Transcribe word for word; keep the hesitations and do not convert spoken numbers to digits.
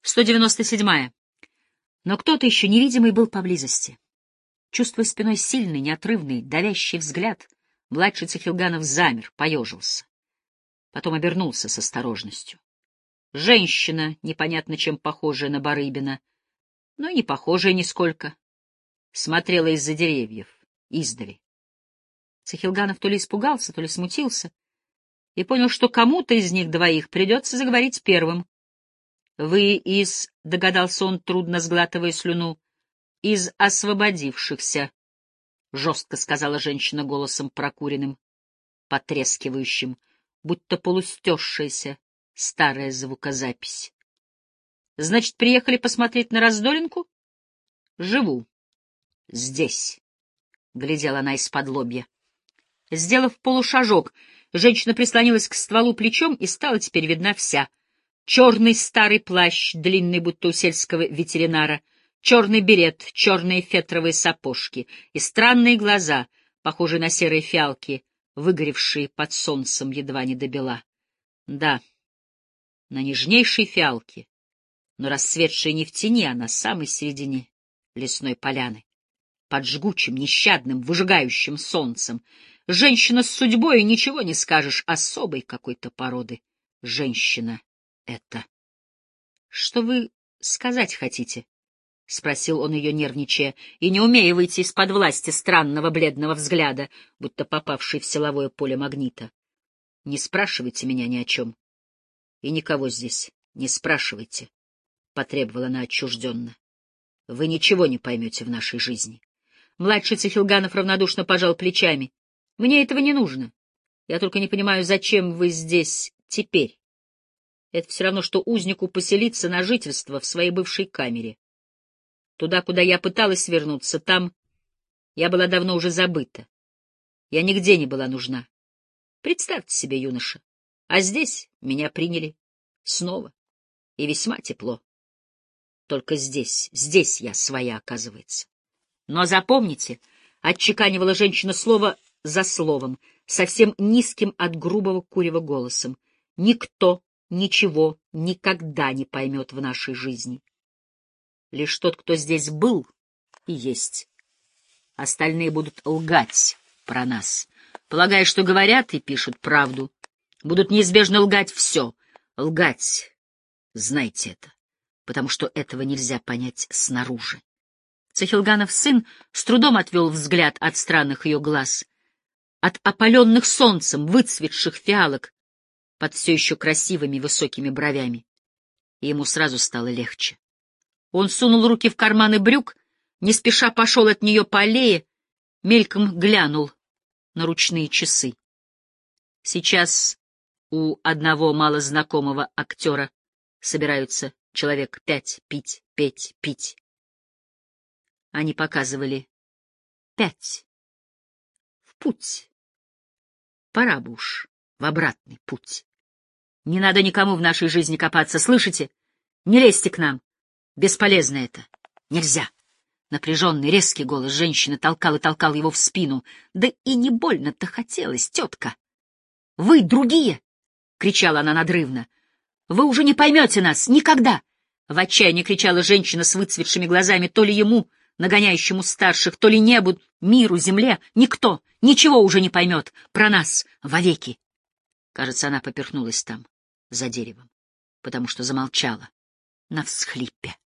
сто девяносто седьмая. Но кто-то еще невидимый был поблизости. Чувствуя спиной сильный, неотрывный, давящий взгляд, младший Цихилганов замер, поежился. Потом обернулся с осторожностью. Женщина, непонятно чем похожая на Барыбина, но и не похожая нисколько, смотрела из-за деревьев, издали. Цихилганов то ли испугался, то ли смутился, и понял, что кому-то из них двоих придется заговорить первым. — Вы из, — догадался он, трудно сглатывая слюну, — из освободившихся, — жестко сказала женщина голосом прокуренным, потрескивающим, будто полустесшаяся старая звукозапись. — Значит, приехали посмотреть на раздолинку? — Живу. — Здесь, — глядела она из-под лобья. Сделав полушажок, женщина прислонилась к стволу плечом и стала теперь видна вся. Черный старый плащ, длинный, будто у сельского ветеринара, черный берет, черные фетровые сапожки и странные глаза, похожие на серые фиалки, выгоревшие под солнцем едва не до бела. Да, на нежнейшей фиалке, но расцветшей не в тени, а на самой середине лесной поляны, под жгучим, нещадным, выжигающим солнцем. Женщина с судьбой, ничего не скажешь, особой какой-то породы. Женщина это. — Что вы сказать хотите? — спросил он ее, нервничая, и не умея выйти из-под власти странного бледного взгляда, будто попавший в силовое поле магнита. — Не спрашивайте меня ни о чем. И никого здесь не спрашивайте, — потребовала она отчужденно. — Вы ничего не поймете в нашей жизни. Младший Цихилганов равнодушно пожал плечами. — Мне этого не нужно. Я только не понимаю, зачем вы здесь теперь. Это все равно, что узнику поселиться на жительство в своей бывшей камере. Туда, куда я пыталась вернуться, там я была давно уже забыта. Я нигде не была нужна. Представьте себе, юноша, а здесь меня приняли снова, и весьма тепло. Только здесь, здесь я своя, оказывается. Но запомните, — отчеканивала женщина слово за словом, совсем низким от грубого курева голосом, — никто ничего никогда не поймет в нашей жизни. Лишь тот, кто здесь был и есть. Остальные будут лгать про нас, полагая, что говорят и пишут правду. Будут неизбежно лгать все. Лгать, знайте это, потому что этого нельзя понять снаружи. Цихилганов сын с трудом отвел взгляд от странных ее глаз, от опаленных солнцем выцветших фиалок под все еще красивыми высокими бровями, и ему сразу стало легче. Он сунул руки в карманы брюк, не спеша пошел от нее по аллее, мельком глянул на ручные часы. Сейчас у одного малознакомого актера собираются человек пять пить, петь, пить. Они показывали пять. В путь. Пора бы уж в обратный путь. Не надо никому в нашей жизни копаться, слышите? Не лезьте к нам. Бесполезно это. Нельзя. Напряженный, резкий голос женщины толкал и толкал его в спину. Да и не больно-то хотелось, тетка. Вы другие! — кричала она надрывно. Вы уже не поймете нас. Никогда! В отчаянии кричала женщина с выцветшими глазами, то ли ему, нагоняющему старших, то ли небу, миру, земле. Никто ничего уже не поймет про нас вовеки. Кажется, она поперхнулась там, за деревом, потому что замолчала на всхлипе.